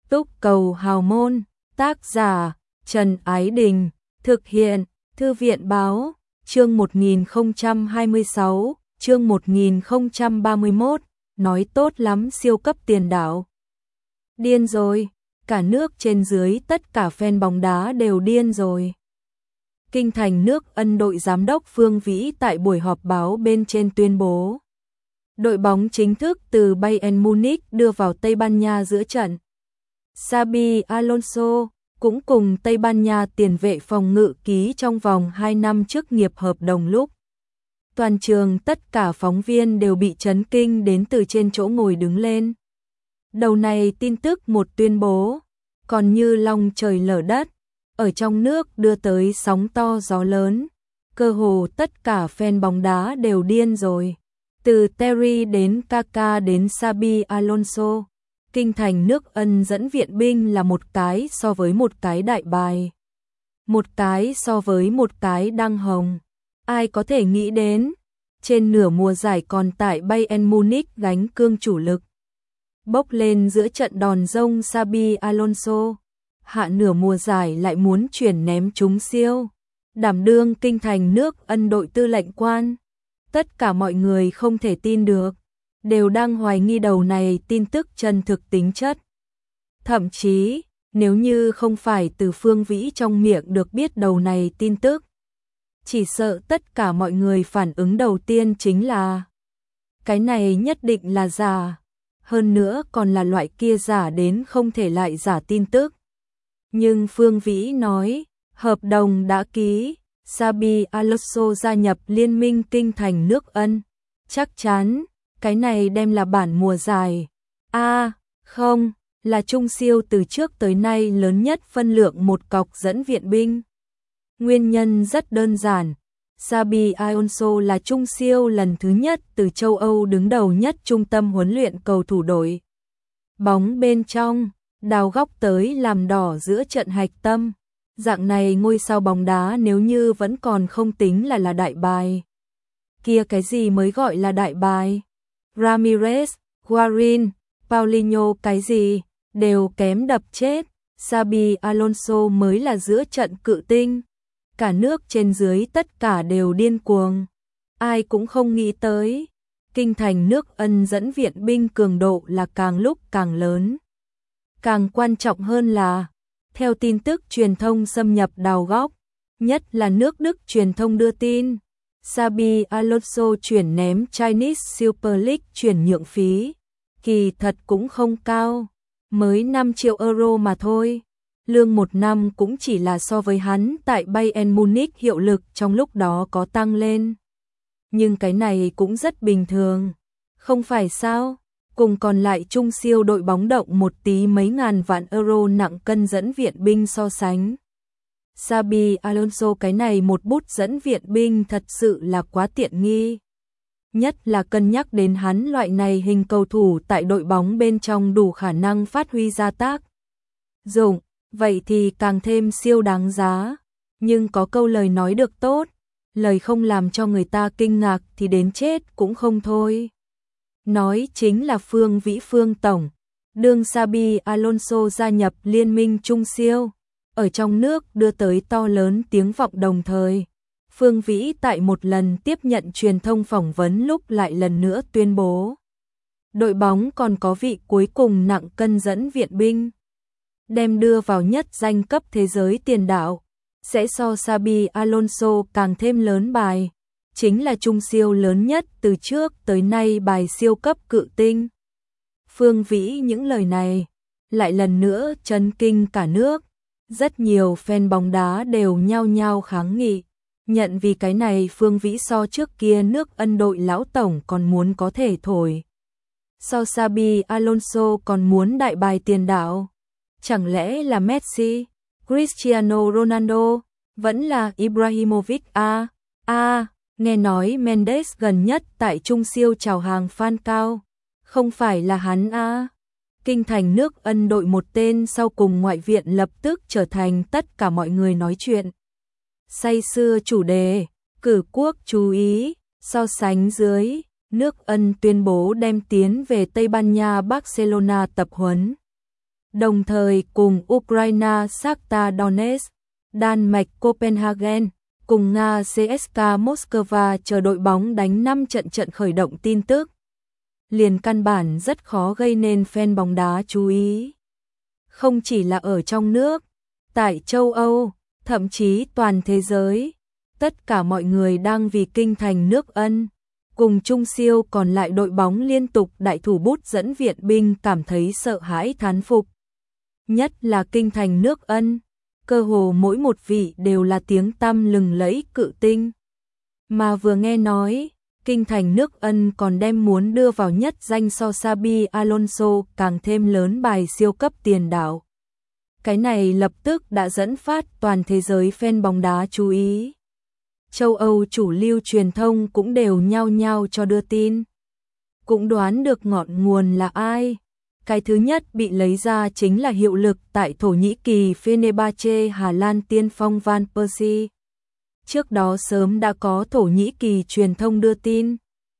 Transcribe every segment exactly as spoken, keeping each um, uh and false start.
Túc cầu hào môn, tác giả Trần Ái Đình, thực hiện Thư viện báo, chương một nghìn không trăm hai mươi sáu, chương một nghìn không trăm ba mươi mốt, nói tốt lắm siêu cấp tiền đạo. Điên rồi, cả nước trên dưới tất cả fan bóng đá đều điên rồi. Kinh thành nước Ân đội giám đốc Phương Vĩ tại buổi họp báo bên trên tuyên bố. Đội bóng chính thức từ Bayern Munich đưa vào Tây Ban Nha giữa trận. Xabi Alonso cũng cùng Tây Ban Nha tiền vệ phòng ngự ký trong vòng hai năm chức nghiệp hợp đồng lúc. Toàn trường tất cả phóng viên đều bị chấn kinh đến từ trên chỗ ngồi đứng lên. Đầu này tin tức một tuyên bố, còn như long trời lở đất, ở trong nước đưa tới sóng to gió lớn, cơ hồ tất cả fan bóng đá đều điên rồi. Từ Terry đến Kaká đến Xabi Alonso, kinh thành nước Ân dẫn viện binh là một cái so với một cái đại bài. Một cái so với một cái đăng hồng. Ai có thể nghĩ đến, trên nửa mùa giải còn tại Bayern Munich gánh cương chủ lực. Bốc lên giữa trận đòn rông Xabi Alonso, hạ nửa mùa giải lại muốn chuyển ném trúng siêu, đảm đương kinh thành nước Ân đội tư lệnh quan. Tất cả mọi người không thể tin được, đều đang hoài nghi đầu này tin tức chân thực tính chất. Thậm chí, nếu như không phải từ Phương Vĩ trong miệng được biết đầu này tin tức, chỉ sợ tất cả mọi người phản ứng đầu tiên chính là cái này nhất định là giả, hơn nữa còn là loại kia giả đến không thể lại giả tin tức. Nhưng Phương Vĩ nói, hợp đồng đã ký, Xabi Alonso gia nhập liên minh kinh thành nước Ân, chắc chắn, cái này đem là bản mùa giải. A, à, không, là trung siêu từ trước tới nay lớn nhất phân lượng một cọc dẫn viện binh. Nguyên nhân rất đơn giản, Xabi Alonso là trung siêu lần thứ nhất từ châu Âu đứng đầu nhất trung tâm huấn luyện cầu thủ đội bóng bên trong, đào góc tới làm đỏ giữa trận hạch tâm. Dạng này ngôi sao bóng đá nếu như vẫn còn không tính là là đại bài. Kia cái gì mới gọi là đại bài? Ramirez, Guarin, Paulinho cái gì, đều kém đập chết. Xabi Alonso mới là giữa trận cự tinh. Cả nước trên dưới tất cả đều điên cuồng. Ai cũng không nghĩ tới. Kinh thành nước Ân dẫn viện binh cường độ là càng lúc càng lớn. Càng quan trọng hơn là, theo tin tức truyền thông xâm nhập đào góc, nhất là nước Đức truyền thông đưa tin, Xabi Alonso chuyển ném Chinese Super League chuyển nhượng phí, kỳ thật cũng không cao, mới năm triệu euro mà thôi. Lương một năm cũng chỉ là so với hắn tại Bayern Munich hiệu lực trong lúc đó có tăng lên. Nhưng cái này cũng rất bình thường, không phải sao? Cùng còn lại trung siêu đội bóng động một tí mấy ngàn vạn euro nặng cân dẫn viện binh so sánh. Xabi Alonso cái này một bút dẫn viện binh thật sự là quá tiện nghi. Nhất là cân nhắc đến hắn loại này hình cầu thủ tại đội bóng bên trong đủ khả năng phát huy ra tác dụng, vậy thì càng thêm siêu đáng giá. Nhưng có câu lời nói được tốt, lời không làm cho người ta kinh ngạc thì đến chết cũng không thôi. Nói chính là Phương Vĩ Phương Tổng, đương Xabi Alonso gia nhập liên minh trung siêu, ở trong nước đưa tới to lớn tiếng vọng đồng thời. Phương Vĩ tại một lần tiếp nhận truyền thông phỏng vấn lúc lại lần nữa tuyên bố. Đội bóng còn có vị cuối cùng nặng cân dẫn viện binh, đem đưa vào nhất danh cấp thế giới tiền đạo, sẽ so Xabi Alonso càng thêm lớn bài. Chính là trung siêu lớn nhất từ trước tới nay bài siêu cấp cự tinh. Phương Vĩ những lời này lại lần nữa chấn kinh cả nước. Rất nhiều fan bóng đá đều nhao nhao kháng nghị, nhận vì cái này Phương Vĩ so trước kia nước Ân đội lão tổng còn muốn có thể thổi. So Xabi Alonso còn muốn đại bài tiền đạo. Chẳng lẽ là Messi, Cristiano Ronaldo, vẫn là Ibrahimovic a a nghe nói Mendes gần nhất tại trung siêu chào hàng fan cao, không phải là hắn a. Kinh thành nước Ân đội một tên sau cùng ngoại viện lập tức trở thành tất cả mọi người nói chuyện. Say sưa chủ đề, cử quốc chú ý, so sánh dưới, nước Ân tuyên bố đem tiến về Tây Ban Nha Barcelona tập huấn. đồng thời cùng Ukraine Shakhtar Donetsk, Đan Mạch Copenhagen, cùng Nga xê ét ca Moscow chờ đội bóng đánh năm trận trận khởi động tin tức. Liền căn bản rất khó gây nên fan bóng đá chú ý. Không chỉ là ở trong nước, tại châu Âu, thậm chí toàn thế giới, tất cả mọi người đang vì kinh thành nước Ân, cùng Trung Siêu còn lại đội bóng liên tục đại thủ bút dẫn viện binh cảm thấy sợ hãi thán phục. Nhất là kinh thành nước Ân, cơ hồ mỗi một vị đều là tiếng tăm lừng lẫy cự tinh. Mà vừa nghe nói, kinh thành nước Ân còn đem muốn đưa vào nhất danh so Xabi Alonso càng thêm lớn bài siêu cấp tiền đạo. Cái này lập tức đã dẫn phát toàn thế giới fan bóng đá chú ý. Châu Âu chủ lưu truyền thông cũng đều nhao nhao cho đưa tin. Cũng đoán được ngọn nguồn là ai. Cái thứ nhất bị lấy ra chính là hiệu lực tại Thổ Nhĩ Kỳ Fenerbahce Hà Lan tiên phong Van Persie. Trước đó sớm đã có Thổ Nhĩ Kỳ truyền thông đưa tin.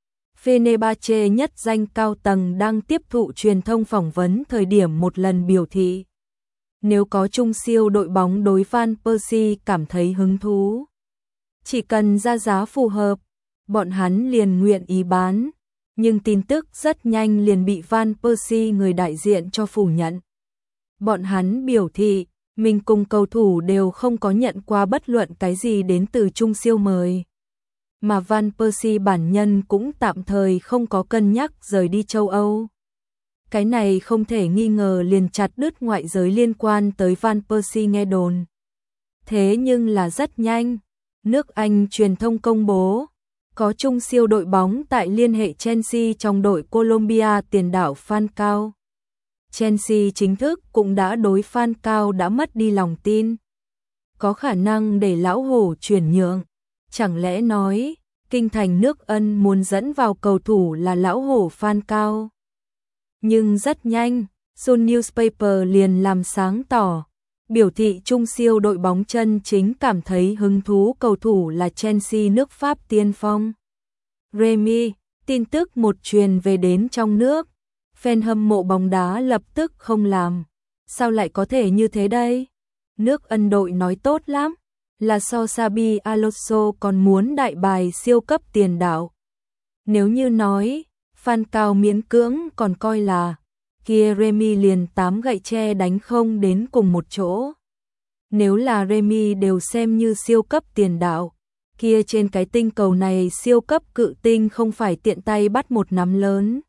Fenerbahce nhất danh cao tầng đang tiếp thụ truyền thông phỏng vấn thời điểm một lần biểu thị. Nếu có Trung Siêu đội bóng đối Van Persie cảm thấy hứng thú, chỉ cần ra giá phù hợp, bọn hắn liền nguyện ý bán. Nhưng tin tức rất nhanh liền bị Van Persie người đại diện cho phủ nhận. Bọn hắn biểu thị, mình cùng cầu thủ đều không có nhận qua bất luận cái gì đến từ Trung Siêu mời. Mà Van Persie bản nhân cũng tạm thời không có cân nhắc rời đi châu Âu. Cái này không thể nghi ngờ liền chặt đứt ngoại giới liên quan tới Van Persie nghe đồn. Thế nhưng là rất nhanh, nước Anh truyền thông công bố, có Trung Siêu đội bóng tại liên hệ Chelsea trong đội Colombia tiền đạo Falcao. Chelsea chính thức cũng đã đối Falcao đã mất đi lòng tin. Có khả năng để lão hổ chuyển nhượng. Chẳng lẽ nói, kinh thành nước Ân muốn dẫn vào cầu thủ là lão hổ Falcao. Nhưng rất nhanh, Sun Newspaper liền làm sáng tỏ, biểu thị Trung Siêu đội bóng chân chính cảm thấy hứng thú cầu thủ là Chelsea nước Pháp tiên phong. Remy, tin tức một truyền về đến trong nước, fan hâm mộ bóng đá lập tức không làm. Sao lại có thể như thế đây? Nước Ân đội nói tốt lắm, là so Xabi Alonso còn muốn đại bài siêu cấp tiền đạo. Nếu như nói, Falcao miễn cưỡng còn coi là, kia Remy liền tám gậy tre đánh không đến cùng một chỗ. Nếu là Remy đều xem như siêu cấp tiền đạo, kia trên cái tinh cầu này siêu cấp cự tinh không phải tiện tay bắt một nắm lớn.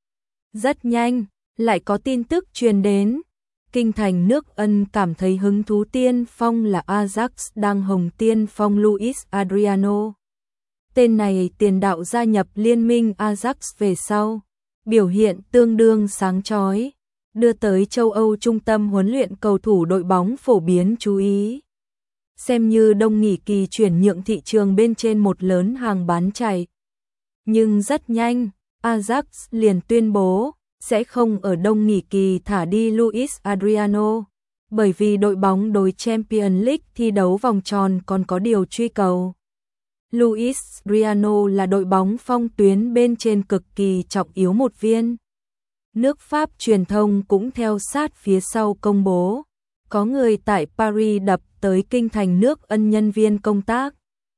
Rất nhanh, lại có tin tức truyền đến, kinh thành nước Ân cảm thấy hứng thú tiên phong là Ajax đang hồng tiên phong Luis Adriano. Tên này tiền đạo gia nhập liên minh Ajax về sau, biểu hiện tương đương sáng chói, đưa tới châu Âu trung tâm huấn luyện cầu thủ đội bóng phổ biến chú ý. Xem như đông nghỉ kỳ chuyển nhượng thị trường bên trên một lớn hàng bán chạy. Nhưng rất nhanh, Ajax liền tuyên bố sẽ không ở đông nghỉ kỳ thả đi Luis Adriano, bởi vì đội bóng đối Champions League thi đấu vòng tròn còn có điều truy cầu. Luis Adriano là đội bóng phong tuyến bên trên cực kỳ trọng yếu một viên. Nước Pháp truyền thông cũng theo sát phía sau công bố, có người tại Paris đập tới kinh thành nước Ân nhân viên công tác.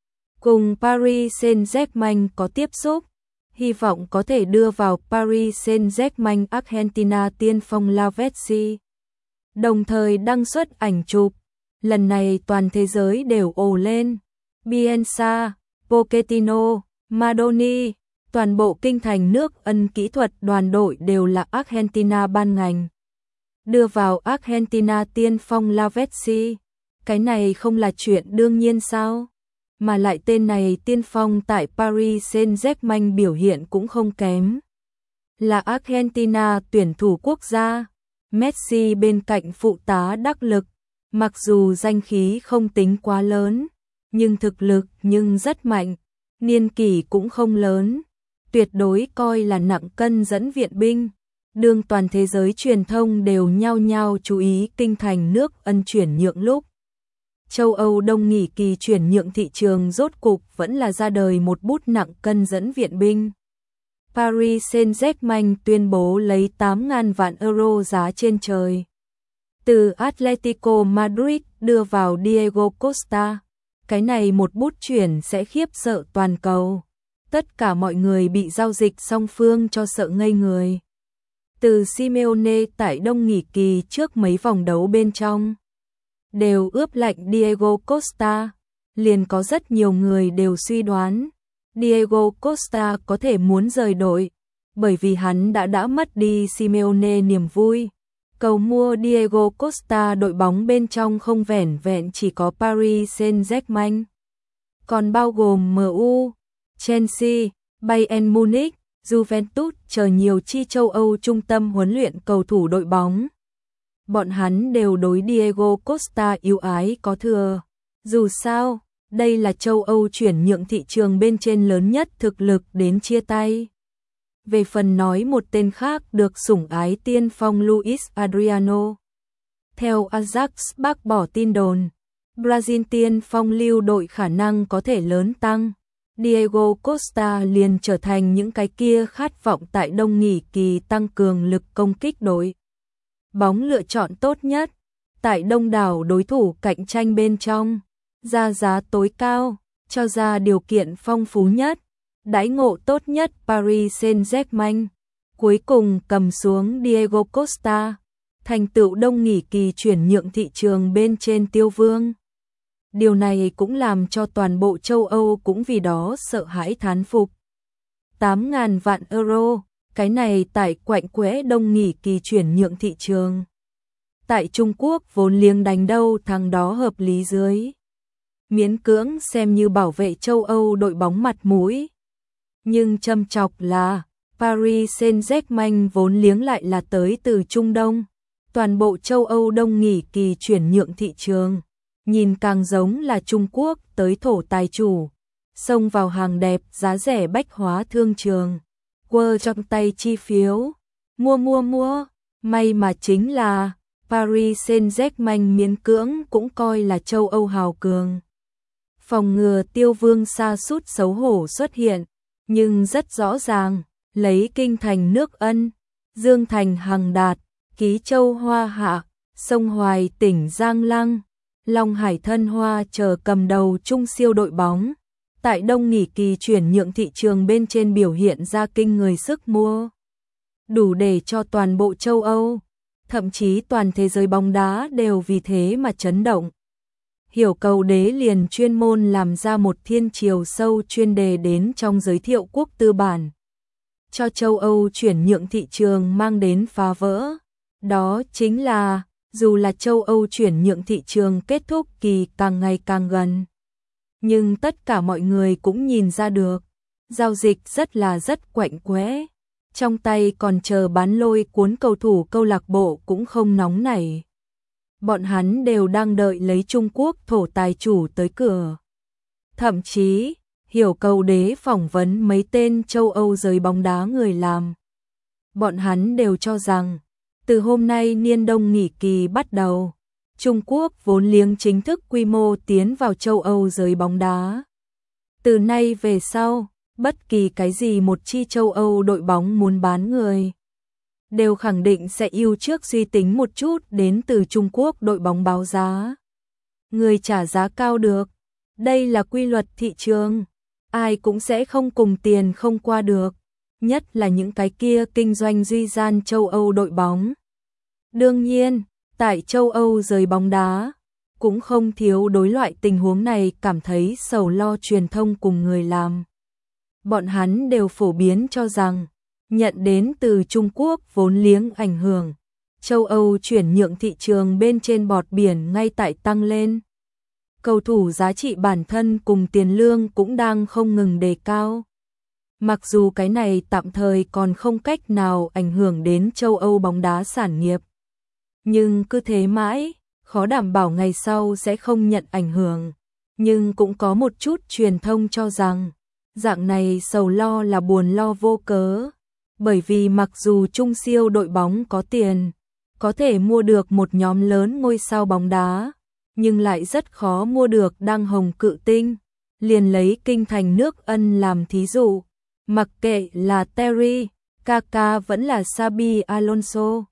Cùng Paris Saint-Germain có tiếp xúc, hy vọng có thể đưa vào Paris Saint-Germain Argentina tiên phong Lavezzi. Đồng thời đăng xuất ảnh chụp, lần này toàn thế giới đều ồ lên. Bielsa, Pochettino, Madoni, toàn bộ kinh thành nước Ân kỹ thuật đoàn đội đều là Argentina ban ngành. Đưa vào Argentina tiên phong Lavezzi, cái này không là chuyện đương nhiên sao? Mà lại tên này tiên phong tại Paris Saint-Germain biểu hiện cũng không kém. Là Argentina tuyển thủ quốc gia, Messi bên cạnh phụ tá đắc lực, mặc dù danh khí không tính quá lớn, nhưng thực lực nhưng rất mạnh, niên kỷ cũng không lớn, tuyệt đối coi là nặng cân dẫn viện binh. Đương toàn thế giới truyền thông đều nhao nhao chú ý kinh thành nước Ân chuyển nhượng lúc. Châu Âu đông nghỉ kỳ chuyển nhượng thị trường rốt cục vẫn là ra đời một bút nặng cân dẫn viện binh. Paris Saint-Germain tuyên bố lấy tám nghìn vạn euro giá trên trời. từ Atletico Madrid đưa vào Diego Costa. Cái này một bút chuyển sẽ khiếp sợ toàn cầu. Tất cả mọi người bị giao dịch song phương cho sợ ngây người. Từ Simeone tại đông nghỉ kỳ trước mấy vòng đấu bên trong đều ướp lạnh Diego Costa, liền có rất nhiều người đều suy đoán Diego Costa có thể muốn rời đội, bởi vì hắn đã đã mất đi Simeone niềm vui. Cầu mua Diego Costa đội bóng bên trong không vẻn vẹn chỉ có Paris Saint-Germain, còn bao gồm em u, Chelsea, Bayern Munich, Juventus chờ nhiều chi châu Âu trung tâm huấn luyện cầu thủ đội bóng. Bọn hắn đều đối Diego Costa yêu ái có thừa. Dù sao, đây là châu Âu chuyển nhượng thị trường bên trên lớn nhất thực lực đến chia tay. Về phần nói một tên khác được sủng ái tiên phong Luis Adriano. Theo Ajax bác bỏ tin đồn, Brazil tiên phong lưu đội khả năng có thể lớn tăng. Diego Costa liền trở thành những cái kia khát vọng tại đông nghỉ kỳ tăng cường lực công kích đội bóng lựa chọn tốt nhất. Tại đông đảo đối thủ cạnh tranh bên trong, ra giá tối cao, cho ra điều kiện phong phú nhất, đãi ngộ tốt nhất Paris Saint-Germain, cuối cùng cầm xuống Diego Costa, thành tựu đông nghỉ kỳ chuyển nhượng thị trường bên trên tiêu vương. Điều này cũng làm cho toàn bộ châu Âu cũng vì đó sợ hãi thán phục. tám nghìn vạn euro, cái này tại quạnh quẽ đông nghỉ kỳ chuyển nhượng thị trường. Tại Trung Quốc vốn liếng đánh đâu thằng đó hợp lý dưới. Miễn cưỡng xem như bảo vệ châu Âu đội bóng mặt mũi. Nhưng châm chọc là Paris Saint-Germain vốn liếng lại là tới từ Trung Đông. Toàn bộ châu Âu đông nghỉ kỳ chuyển nhượng thị trường, nhìn càng giống là Trung Quốc tới thổ tài chủ, xông vào hàng đẹp giá rẻ bách hóa thương trường, quơ trong tay chi phiếu, mua mua mua, may mà chính là Paris Saint-Germain miễn cưỡng cũng coi là châu Âu hào cường. Phòng ngừa tiêu vương sa sút xấu hổ xuất hiện, nhưng rất rõ ràng, lấy kinh thành nước Ân, Dương thành Hằng Đạt, Ký Châu Hoa Hạ, Sông Hoài tỉnh Giang Lăng, Long Hải Thân Hoa chờ cầm đầu trung siêu đội bóng. Tại đông nghỉ kỳ chuyển nhượng thị trường bên trên biểu hiện ra kinh người sức mua, đủ để cho toàn bộ châu Âu, thậm chí toàn thế giới bóng đá đều vì thế mà chấn động. Hiểu Cầu Đế liền chuyên môn làm ra một thiên chiều sâu chuyên đề đến trong giới thiệu quốc tư bản, cho châu Âu chuyển nhượng thị trường mang đến phá vỡ. Đó chính là, dù là châu Âu chuyển nhượng thị trường kết thúc kỳ càng ngày càng gần, nhưng tất cả mọi người cũng nhìn ra được, giao dịch rất là rất quạnh quẽ. Trong tay còn chờ bán lôi cuốn cầu thủ câu lạc bộ cũng không nóng nảy. Bọn hắn đều đang đợi lấy Trung Quốc thổ tài chủ tới cửa. Thậm chí, Hiểu Cầu Đế phỏng vấn mấy tên châu Âu giới bóng đá người làm. Bọn hắn đều cho rằng, từ hôm nay niên đông nghỉ kỳ bắt đầu, Trung Quốc vốn liếng chính thức quy mô tiến vào châu Âu giới bóng đá. Từ nay về sau, bất kỳ cái gì một chi châu Âu đội bóng muốn bán người, đều khẳng định sẽ ưu trước suy tính một chút đến từ Trung Quốc đội bóng báo giá. Người trả giá cao được, đây là quy luật thị trường, ai cũng sẽ không cùng tiền không qua được, nhất là những cái kia kinh doanh duy gian châu Âu đội bóng. Đương nhiên, tại châu Âu giới bóng đá, cũng không thiếu đối loại tình huống này cảm thấy sầu lo truyền thông cùng người làm. Bọn hắn đều phổ biến cho rằng, nhận đến từ Trung Quốc vốn liếng ảnh hưởng, châu Âu chuyển nhượng thị trường bên trên bọt biển ngay tại tăng lên. Cầu thủ giá trị bản thân cùng tiền lương cũng đang không ngừng đề cao. Mặc dù cái này tạm thời còn không cách nào ảnh hưởng đến châu Âu bóng đá sản nghiệp, nhưng cứ thế mãi, khó đảm bảo ngày sau sẽ không nhận ảnh hưởng. Nhưng cũng có một chút truyền thông cho rằng, dạng này sầu lo là buồn lo vô cớ. Bởi vì mặc dù trung siêu đội bóng có tiền, có thể mua được một nhóm lớn ngôi sao bóng đá, nhưng lại rất khó mua được đăng hồng cự tinh. Liền lấy kinh thành nước Ân làm thí dụ, mặc kệ là Terry, Kaká vẫn là Xabi Alonso,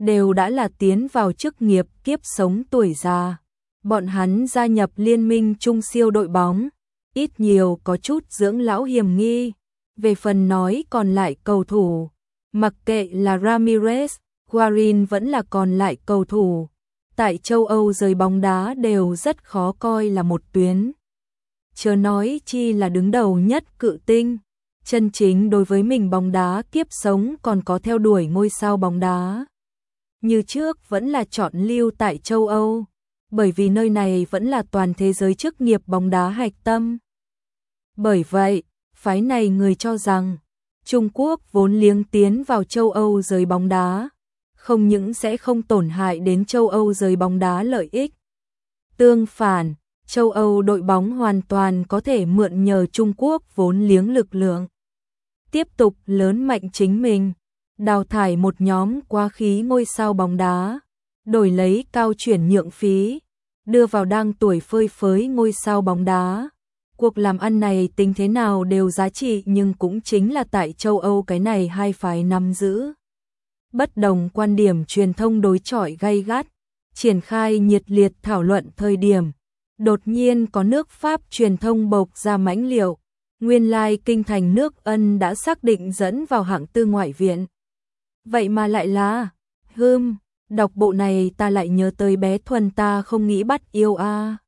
đều đã là tiến vào chức nghiệp kiếp sống tuổi già. Bọn hắn gia nhập liên minh trung siêu đội bóng, ít nhiều có chút dưỡng lão hiểm nghi. Về phần nói còn lại cầu thủ, mặc kệ là Ramirez, Guarin vẫn là còn lại cầu thủ, tại châu Âu giới bóng đá đều rất khó coi là một tuyến. Chớ nói chi là đứng đầu nhất cự tinh, chân chính đối với mình bóng đá kiếp sống còn có theo đuổi ngôi sao bóng đá. Như trước vẫn là chọn lưu tại châu Âu, bởi vì nơi này vẫn là toàn thế giới chức nghiệp bóng đá hạch tâm. Bởi vậy, phái này người cho rằng, Trung Quốc vốn liếng tiến vào châu Âu giới bóng đá, không những sẽ không tổn hại đến châu Âu giới bóng đá lợi ích. Tương phản, châu Âu đội bóng hoàn toàn có thể mượn nhờ Trung Quốc vốn liếng lực lượng, tiếp tục lớn mạnh chính mình, đào thải một nhóm quá khí ngôi sao bóng đá, đổi lấy cao chuyển nhượng phí, đưa vào đang tuổi phơi phới ngôi sao bóng đá. Cuộc làm ăn này tính thế nào đều giá trị, nhưng cũng chính là tại châu Âu cái này hai phái nắm giữ bất đồng quan điểm truyền thông đối chọi gay gắt, triển khai nhiệt liệt thảo luận thời điểm. Đột nhiên có nước Pháp truyền thông bộc ra mãnh liệu, nguyên lai kinh thành nước Ân đã xác định dẫn vào hạng tư ngoại viện. Vậy mà lại là, hưm, đọc bộ này ta lại nhớ tới bé Thuần ta không nghĩ bắt yêu a.